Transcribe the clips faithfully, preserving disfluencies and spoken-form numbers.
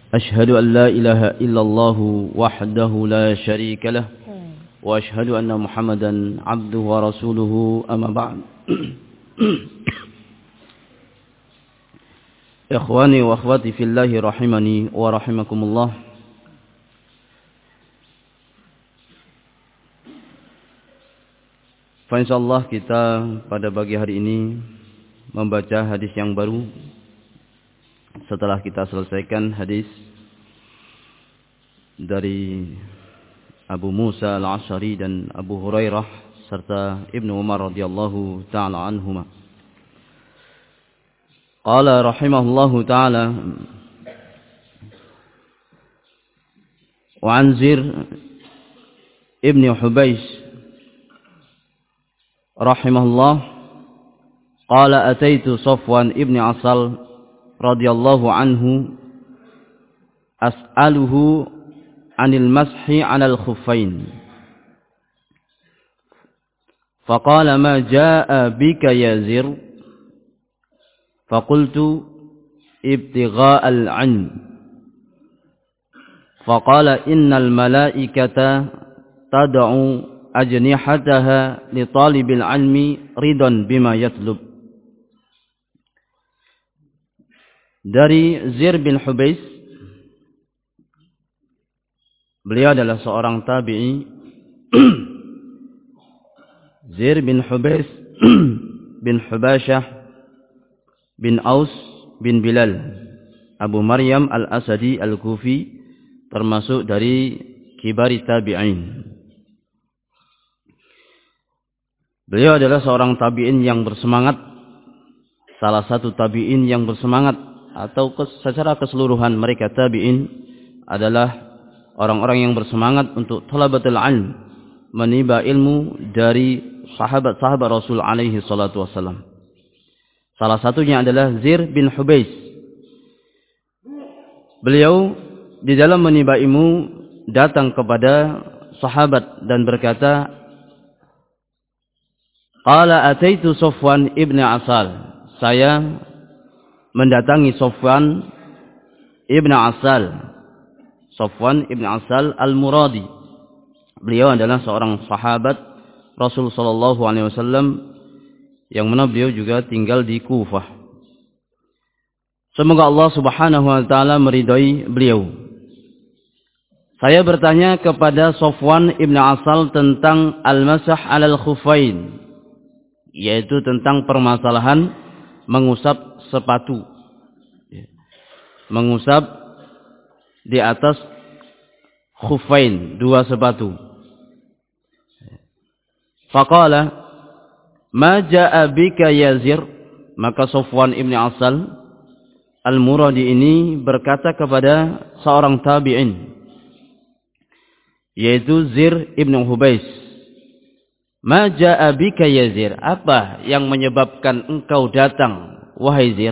أشهد أن لا إله إلا الله وحده لا شريك له وأشهد أن محمدا عبده ورسوله أما بعد. Ikhwani wa akhwati fillahi rahimani wa rahimakumullah. Insyaallah kita pada pagi hari ini membaca hadis yang baru setelah kita selesaikan hadis dari Abu Musa al-Asy'ari dan Abu Hurairah serta Ibnu Umar radhiyallahu taala anhuma. Qala rahimahullahu taala wa an Zir ibn Hubays rahimahullah qala ataitu Safwan ibn Asal radhiyallahu anhu as'aluhu 'anil mashi 'alal khuffain faqala ma jaa'a bika ya Zir faqultu ibtigha'al 'ilm faqala innal malaikata tad'u ajnihataha li talibil 'ilmi ridan bima yatlub. Dari Zir bin Hubays, beliau adalah seorang tabi'i. Zir bin Hubays bin Hubasyah bin Aus bin Bilal Abu Maryam al-Asadi al-Kufi, termasuk dari kibari tabi'in. Beliau adalah seorang tabi'in yang bersemangat, salah satu tabi'in yang bersemangat, atau secara keseluruhan mereka tabi'in adalah orang-orang yang bersemangat untuk talabatul ilm, menimba ilmu dari sahabat-sahabat Rasul alaihi salatu wassalam. Salah satunya adalah Zir bin Hubays. Beliau di dalam menimba ilmu datang kepada sahabat dan berkata, qala ataitu Safwan ibn Asal, saya mendatangi Safwan ibn Asal. Safwan ibn Asal al-Muradi. Beliau adalah seorang sahabat Rasul sallallahu alaihi wasallam yang mana beliau juga tinggal di Kufah. Semoga Allah Subhanahu wa taala meridai beliau. Saya bertanya kepada Safwan ibn Asal tentang al-masah 'alal khuffain, yaitu tentang permasalahan mengusap sepatu, mengusap di atas khuffain, dua sepatu. Faqala ma jaa'a bika ya Zir, maka Safwan ibn Asal al-Muradi ini berkata kepada seorang tabi'in, yaitu Zir ibn Hubays, ma jaa'a bika ya Zir, apa yang menyebabkan engkau datang wahai Zir?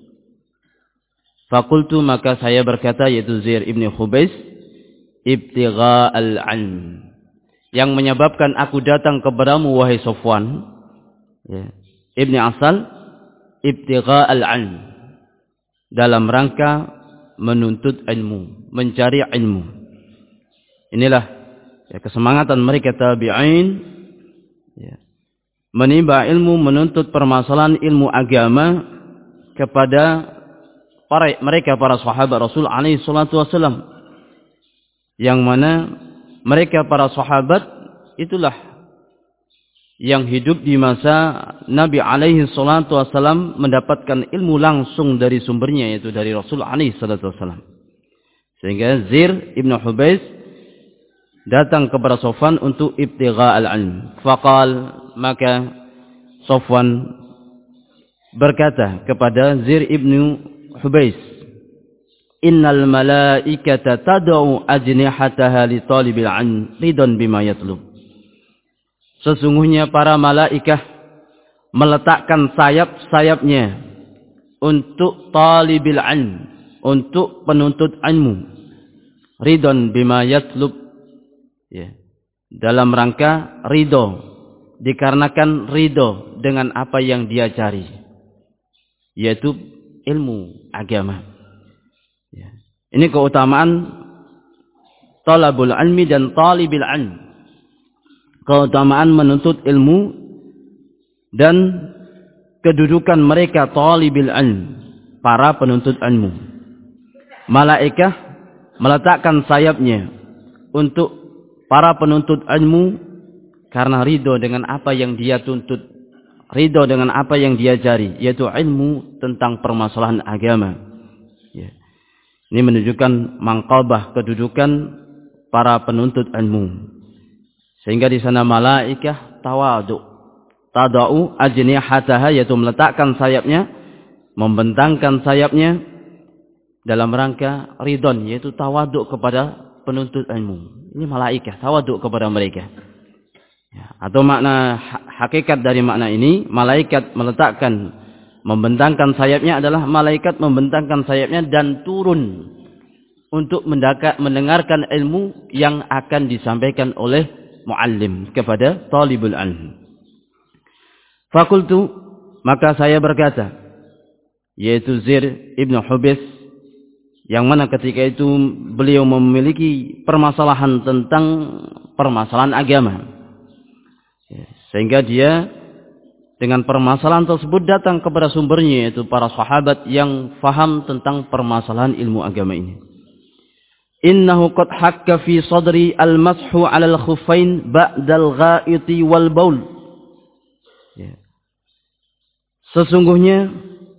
Fakultu, maka saya berkata, yaitu Zir ibn Hubays, ibtigha'al 'ilm, yang menyebabkan aku datang kepadamu wahai Safwan ya, ibn Asal, ibtigha'al 'ilm, dalam rangka menuntut ilmu, mencari ilmu. Inilah ya, kesemangatan mereka tabi'in ya, menimba ilmu, menuntut permasalahan ilmu agama kepada para mereka para sahabat Rasul alaihi salatu wasallam, yang mana mereka para sahabat itulah yang hidup di masa Nabi alaihi salatu wasallam, mendapatkan ilmu langsung dari sumbernya, yaitu dari Rasul alaihi salatu wasallam. Sehingga Zir ibn Hubays datang kepada Safwan untuk ibtigha'al 'ilm. Faqal, maka Safwan berkata kepada Zir ibn Hubays, innal malaikata tad'u ajnihataha li talibil 'ilm ridan bima yatlub. Sesungguhnya para malaikat meletakkan sayap-sayapnya untuk talibil 'ilm, untuk penuntut ilmu, ridon bima yatlub ya, dalam rangka ridho, dikarenakan ridho dengan apa yang dia cari, yaitu ilmu agama ya. Ini keutamaan talabul ilmi dan talibil ilm. Keutamaan menuntut ilmu dan kedudukan mereka talibil ilm, para penuntut ilmu. Malaikah meletakkan sayapnya untuk para penuntut ilmu karena ridho dengan apa yang dia tuntut, ridho dengan apa yang dia cari, yaitu ilmu tentang permasalahan agama. Ya. Ini menunjukkan mangqabah, kedudukan para penuntut ilmu. Sehingga di sana malaikah tawadu, tadau ajnihataha, yaitu meletakkan sayapnya, membentangkan sayapnya dalam rangka ridon, yaitu tawaduk kepada penuntut ilmu. Ini malaikah tawaduk kepada mereka. Ya, atau makna hakikat dari makna ini, malaikat meletakkan, membentangkan sayapnya adalah malaikat membentangkan sayapnya dan turun untuk mendengarkan ilmu yang akan disampaikan oleh muallim kepada talibul ilm. Fakultu, maka saya berkata, yaitu Zir ibn Hubais, yang mana ketika itu beliau memiliki permasalahan tentang permasalahan agama. Sehingga dia dengan permasalahan tersebut datang kepada sumbernya, yaitu para sahabat yang faham tentang permasalahan ilmu agama ini. Innahu qad hakka fi sadri al-mashu 'ala al-khuffain ba'da al-gha'iti wal baul. Sesungguhnya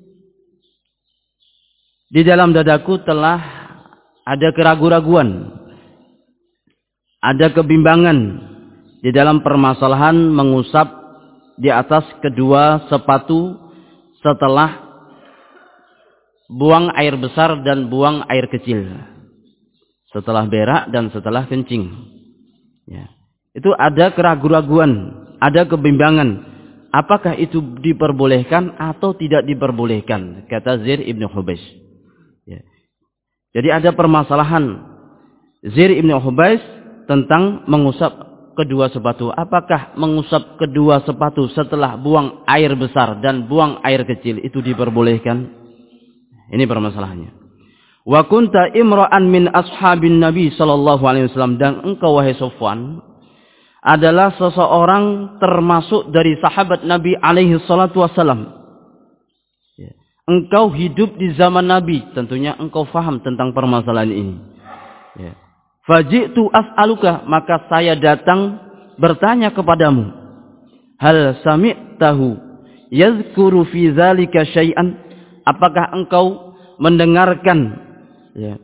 di dalam dadaku telah ada keraguan-raguan, ada kebimbangan di dalam permasalahan mengusap di atas kedua sepatu setelah buang air besar dan buang air kecil, setelah berak dan setelah kencing. Ya. Itu ada keraguan-raguan, ada kebimbangan. Apakah itu diperbolehkan atau tidak diperbolehkan? Kata Zir ibn Hubais. Ya. Jadi ada permasalahan Zir ibn Hubais tentang mengusap kedua sepatu. Apakah mengusap kedua sepatu setelah buang air besar dan buang air kecil itu diperbolehkan? Ini permasalahannya. Wa kunta imra'an min ashabin Nabi sallallahu alaihi wasallam, dan engkau wahai Sofwan adalah seseorang termasuk dari sahabat Nabi alaihi salatu wasallam. Engkau hidup di zaman Nabi, tentunya engkau faham tentang permasalahan ini. Ya. Faji'tu as'aluka, maka saya datang bertanya kepadamu. Hal sami'tahu yazkuru fi zalika syai'an? Apakah engkau mendengarkan ya,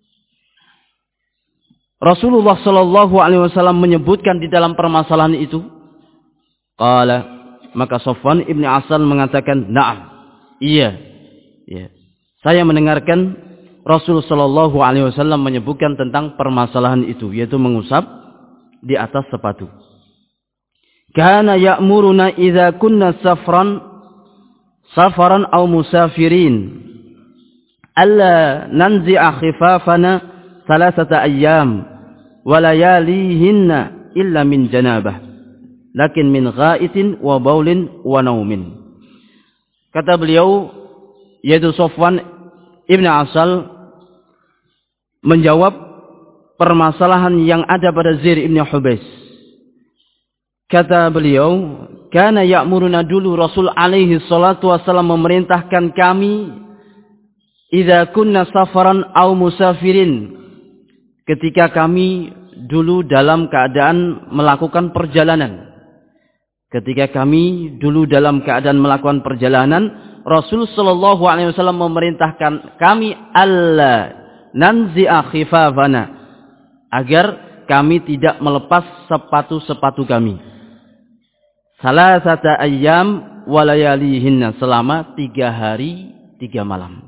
Rasulullah sallallahu alaihi wasallam menyebutkan di dalam permasalahan itu? Qala, maka Sofwan ibn Asal mengatakan, "Na'am." Iya. Ya. Saya mendengarkan Rasul sallallahu alaihi wasallam menyebutkan tentang permasalahan itu, yaitu mengusap di atas sepatu. Kana ya'muruna idza kunna safran safaran aw musafirin alla nanzi'a khifafana thalathata ayyam wa layalihinna illa min janabah lakin min gha'itin wa baulin wa naumin. Kata beliau, yaitu Sofwan ibn Asal, menjawab permasalahan yang ada pada Zir ibn Hubais. Kata beliau, kana ya'muruna, dulu Rasul alaihi salatu wasallam memerintahkan kami, idza kunna safaran aw musafirin, ketika kami dulu dalam keadaan melakukan perjalanan. Ketika kami dulu dalam keadaan melakukan perjalanan, Rasul sallallahu alaihi wasallam memerintahkan kami alla nanzi'a khifafana, agar kami tidak melepas sepatu-sepatu kami. Salasata ayyam wa layalihinna, selama tiga hari tiga malam.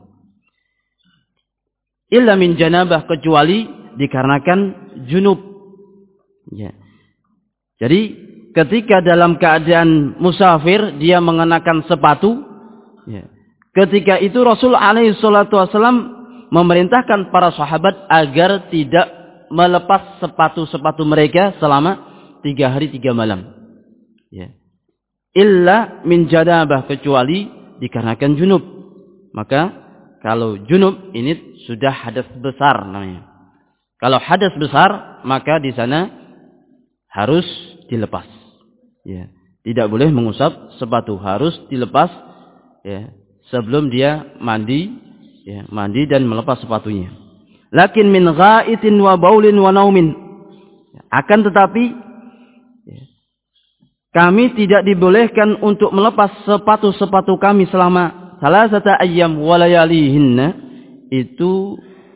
Illa min janabah, kecuali dikarenakan junub. Ya. Jadi ketika dalam keadaan musafir dia mengenakan sepatu, ya, ketika itu Rasul alaihi salatu wasallam memerintahkan para sahabat agar tidak melepas sepatu-sepatu mereka selama tiga hari tiga malam. Ya. Illa min janabah, kecuali dikarenakan junub. Maka kalau junub ini sudah hadas besar namanya. Kalau hadas besar, maka di sana harus dilepas. Ya, tidak boleh mengusap sepatu, harus dilepas ya, sebelum dia mandi, ya, mandi dan melepas sepatunya. Lakin min ghaitin wa baulin wa naumin. Akan tetapi ya, kami tidak dibolehkan untuk melepas sepatu-sepatu kami selama salasata ayyam wa layalihinna, itu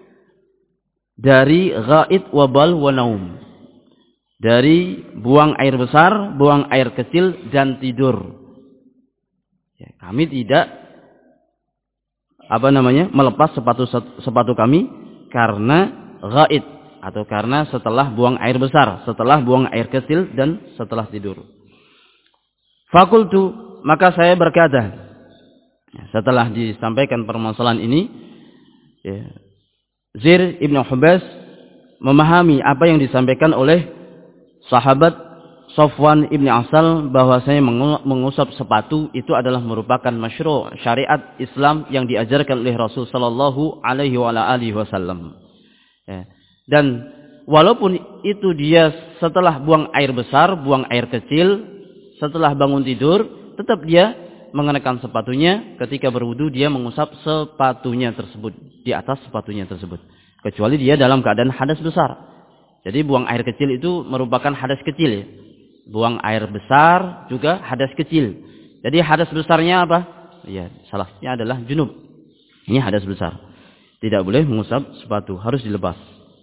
dari ghaid wa bal wa naum. Dari buang air besar, buang air kecil dan tidur. Ya, kami tidak apa namanya? melepas sepatu sepatu kami karena ghaid atau karena setelah buang air besar, setelah buang air kecil dan setelah tidur. Fakultu, maka saya berkata, setelah disampaikan permasalahan ini, ya, Zir ibn Hubais memahami apa yang disampaikan oleh sahabat Safwan ibn Asal bahwasanya mengusap sepatu itu adalah merupakan masyru' syariat Islam yang diajarkan oleh Rasul sallallahu alaihi wasallam. Ya. Dan walaupun itu dia setelah buang air besar, buang air kecil, setelah bangun tidur, tetap dia mengenakan sepatunya. Ketika berwudu dia mengusap sepatunya tersebut, di atas sepatunya tersebut, kecuali dia dalam keadaan hadas besar. Jadi buang air kecil itu merupakan hadas kecil ya. Buang air besar juga hadas kecil. Jadi hadas besarnya apa? Ya, salahnya adalah junub. Ini hadas besar. Tidak boleh mengusap sepatu, harus dilepas.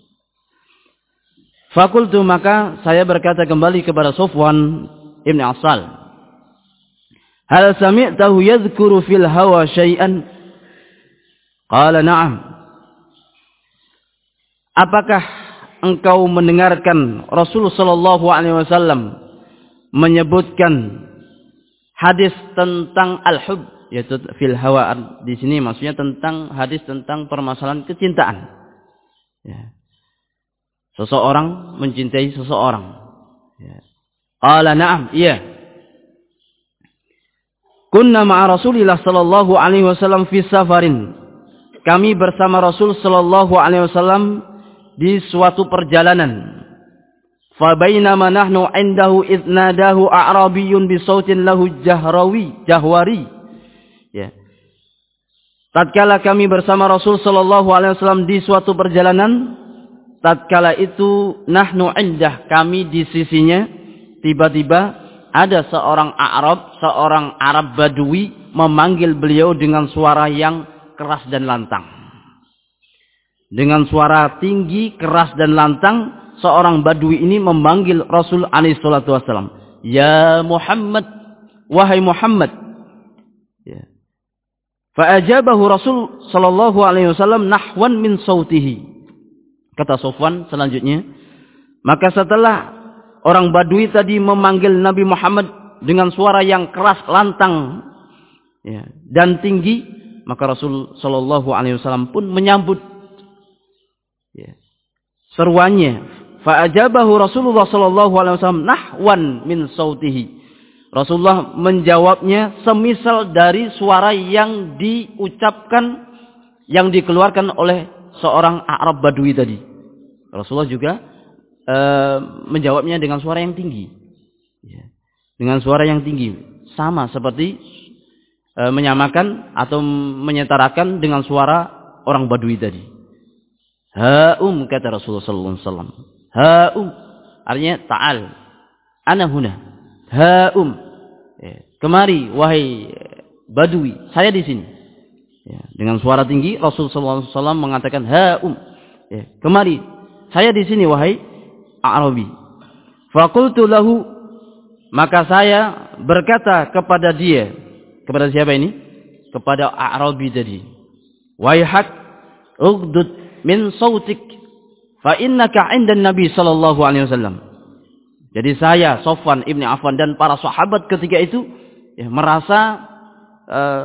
Fakultu, maka saya berkata kembali kepada Safwan ibn Asal, hal sami'tahu yadhkuru fil hawa syai'an? Qala na'am. Apakah engkau mendengarkan Rasul sallallahu alaihi wasallam menyebutkan hadis tentang al-hub, yaitu fil hawa, di sini maksudnya tentang hadis tentang permasalahan kecintaan. Ya. Seseorang mencintai seseorang. Ya. Qala na'am, iya. Kunna ma'a Rasulillah sallallahu alaihi wasallam fi safarin. Kami bersama Rasul sallallahu alaihi wasallam di suatu perjalanan. Fa bainama nahnu 'indahu idz nadahu a'rabiyyun bi sautin lahu jahrawi jahwari. Ya. Tatkala kami bersama Rasul sallallahu alaihi wasallam di suatu perjalanan, tatkala itu nahnu 'indah, kami di sisinya, tiba-tiba ada seorang Arab, seorang Arab Badui memanggil beliau dengan suara yang keras dan lantang. Dengan suara tinggi, keras dan lantang, seorang Badui ini memanggil Rasul alaihi salatu wasallam. Ya Muhammad, wahai Muhammad. Ya. Fa'ajabahu Rasul sallallahu alaihi wasallam nahwan min sautihi. Kata Safwan selanjutnya, maka setelah orang Badui tadi memanggil Nabi Muhammad dengan suara yang keras, lantang, ya, dan tinggi, maka Rasul sallallahu alaihi wasallam pun menyambut, ya, seruannya. Fa'ajabahu Rasulullah sallallahu alaihi wasallam nahwan min sautihi. Rasulullah menjawabnya semisal dari suara yang diucapkan, yang dikeluarkan oleh seorang Arab Badui tadi. Rasulullah juga e, menjawabnya dengan suara yang tinggi. Ya. Dengan suara yang tinggi. Sama seperti e, menyamakan atau menyetarakan dengan suara orang Badui tadi. Ha'um, kata Rasulullah sallallahu alaihi wasallam. Ha'um, artinya ta'al. Ana huna. Ha'um. Ya. Kemari, wahai Badui, saya di sini. Ya. Dengan suara tinggi Rasulullah sallallahu alaihi wasallam mengatakan ha'um. Ya. Kemari, saya di sini wahai Arabi. Faqultu lahu, maka saya berkata kepada dia, kepada siapa ini? Kepada Arabi tadi. Waihak ugdud min sautik fa innaka 'inda Nabi sallallahu alaihi wasallam. Jadi saya, Safwan ibn Affan dan para sahabat ketika itu ya, merasa uh,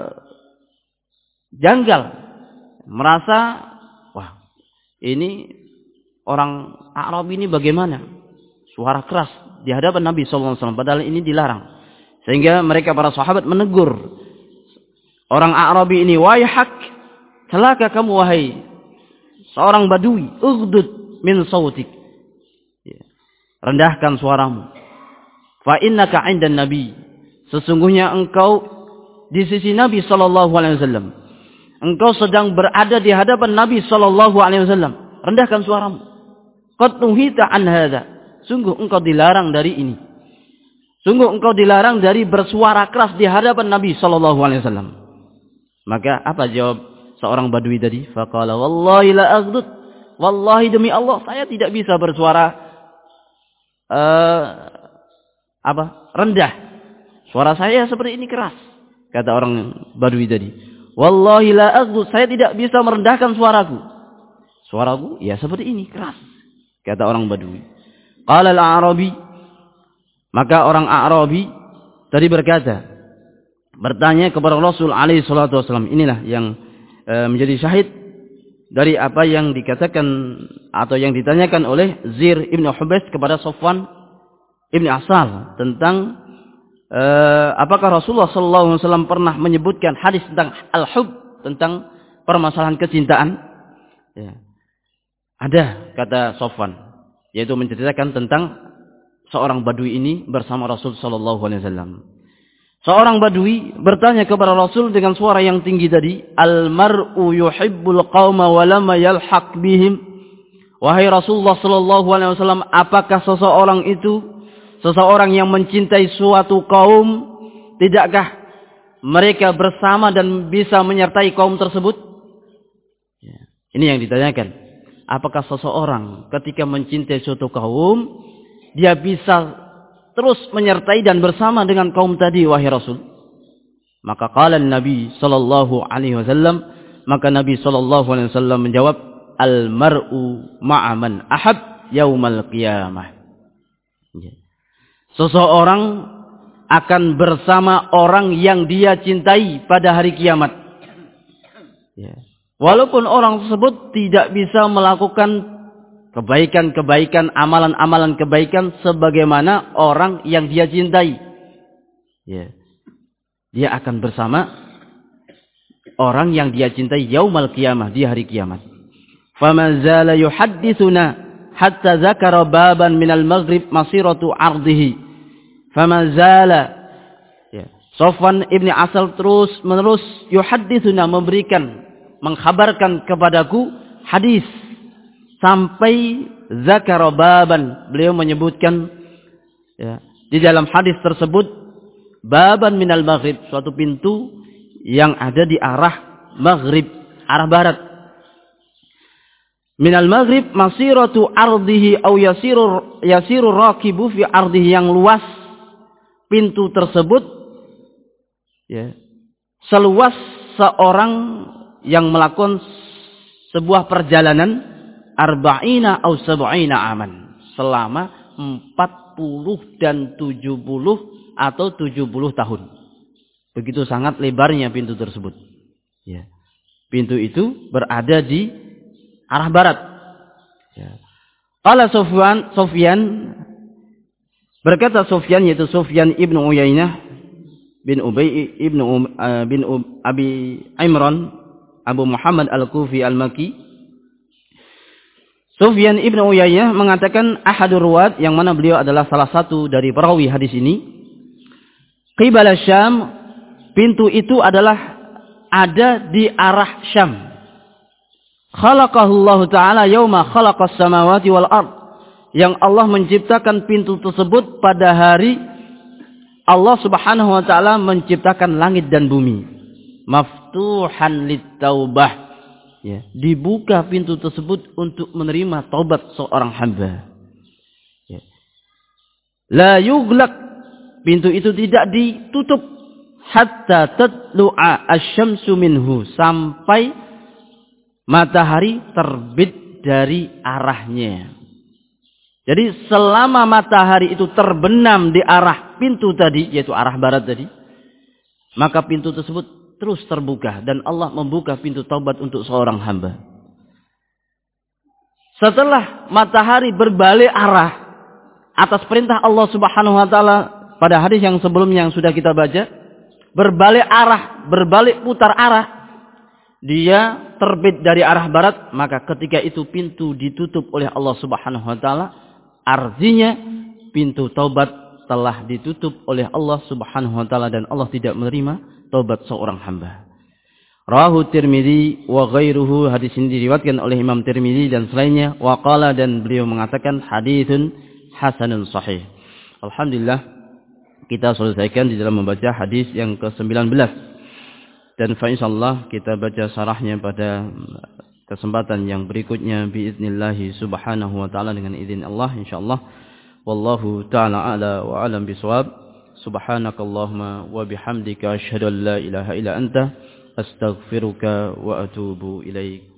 janggal, merasa wah, ini orang Arab ini bagaimana? Suara keras di hadapan Nabi sallallahu alaihi wasallam, padahal ini dilarang. Sehingga mereka para sahabat menegur orang Arabi ini, waihak, celaka kamu wahai seorang badui, ughdud min sautik. Rendahkan suaramu. Fa innaka 'indan nabi. Sesungguhnya engkau di sisi Nabi sallallahu alaihi wasallam. Engkau sedang berada di hadapan Nabi sallallahu alaihi wasallam. Rendahkan suaramu. Qad nuhita an hadza. Sungguh engkau dilarang dari ini. Sungguh engkau dilarang dari bersuara keras di hadapan Nabi sallallahu alaihi wasallam. Maka apa jawab seorang badui tadi? Faqala wallahi la aghdud. Wallahi demi Allah saya tidak bisa bersuara uh, apa? rendah. Suara saya seperti ini keras. Kata orang badui tadi. Wallahi la aghdud. Saya tidak bisa merendahkan suaraku. Suaraku ya seperti ini keras. Kata orang badui. Qala al-A'rabi, maka orang A'rabi tadi berkata, bertanya kepada Rasul alaihi salatu wasallam. Inilah yang e, menjadi syahid dari apa yang dikatakan atau yang ditanyakan oleh Zir ibn Hubais kepada Sofwan ibn Asal tentang e, apakah Rasulullah sallallahu alaihi wasallam pernah menyebutkan hadis tentang al-hub, tentang permasalahan kecintaan. Ya. Ada, kata Sofwan, yaitu menceritakan tentang seorang badui ini bersama Rasul sallallahu alaihi wasallam. Seorang badui bertanya kepada Rasul dengan suara yang tinggi tadi, "Al-mar'u yuhibbul qauma wa lam yalhaq bihim." Wahai Rasulullah sallallahu alaihi wasallam, apakah seseorang itu seseorang yang mencintai suatu kaum, tidakkah mereka bersama dan bisa menyertai kaum tersebut? Ya. Ini yang ditanyakan. Apakah seseorang ketika mencintai suatu kaum, dia bisa terus menyertai dan bersama dengan kaum tadi, wahai Rasul? Maka qala Nabi sallallahu alaihi wasallam, maka Nabi sallallahu alaihi wasallam menjawab, al-mar'u ma'a man ahab yaumal qiyamah. Seseorang akan bersama orang yang dia cintai pada hari kiamat. Ya. Walaupun orang tersebut tidak bisa melakukan kebaikan-kebaikan, amalan-amalan kebaikan sebagaimana orang yang dia cintai. Ya. Dia akan bersama orang yang dia cintai yaumal qiyamah, di hari kiamat. Faman zala yuhadditsuna hatta zakara baban minal maghrib masiratu ardihi. Faman zala, ya. Sofwan ibn Asal terus menerus yuhadditsuna, memberikan, mengkhabarkan kepadaku hadis sampai zakara baban, beliau menyebutkan, ya, di dalam hadis tersebut baban minal maghrib, suatu pintu yang ada di arah maghrib, arah barat. Minal maghrib masiratu ardihi au yasiru yasiru rakibu fi ardihi, yang luas pintu tersebut, ya, seluas seorang yang melakukan sebuah perjalanan arba'ina au sab'ina aman, selama empat puluh dan tujuh puluh atau tujuh puluh tahun. Begitu sangat lebarnya pintu tersebut. Ya. Pintu itu berada di arah barat. Ya. Qala Sufyan, Sufyan berkata Sufyan, yaitu Sufyan ibnu Uyainah bin Ubay ibnu uh, bin uh, Abi Imran Abu Muhammad Al-Kufi Al-Maki. Sufyan ibn Uyainah mengatakan ahadur ruwat, yang mana beliau adalah salah satu dari perawi hadis ini. Qibala Syam, pintu itu adalah ada di arah Syam. Khalaqahullahu ta'ala yauma khalaqas samawati wal ard, yang Allah menciptakan pintu tersebut pada hari Allah Subhanahu wa taala menciptakan langit dan bumi. Maftuhan lit-taubah, ya, dibuka pintu tersebut untuk menerima taubat seorang hamba. Ya. La yughlaq, pintu itu tidak ditutup hatta tatlu'a asy-syamsu minhu, sampai matahari terbit dari arahnya. Jadi selama matahari itu terbenam di arah pintu tadi, yaitu arah barat tadi, maka pintu tersebut terus terbuka dan Allah membuka pintu taubat untuk seorang hamba. Setelah matahari berbalik arah atas perintah Allah Subhanahu wa taala pada hadis yang sebelumnya yang sudah kita baca, berbalik arah, berbalik putar arah, dia terbit dari arah barat, maka ketika itu pintu ditutup oleh Allah Subhanahu wa taala, artinya pintu taubat telah ditutup oleh Allah Subhanahu wa taala dan Allah tidak menerima taubat seorang hamba. Rawahu Tirmidzi wa ghairuhu, hadis ini diriwayatkan oleh Imam Tirmidzi dan selainnya, wa qala, dan beliau mengatakan haditsun hasanun sahih. Alhamdulillah, kita selesaikan di dalam membaca hadis yang ke sembilan belas. Dan insyaallah kita baca syarahnya pada kesempatan yang berikutnya biiznillah subhanahu wa taala dengan izin Allah insyaallah. Wallahu taala ala wa alam bisawab. Subhanakallahumma wa bihamdika asyhadu an la ilaha illa anta astaghfiruka wa atubu ilaik.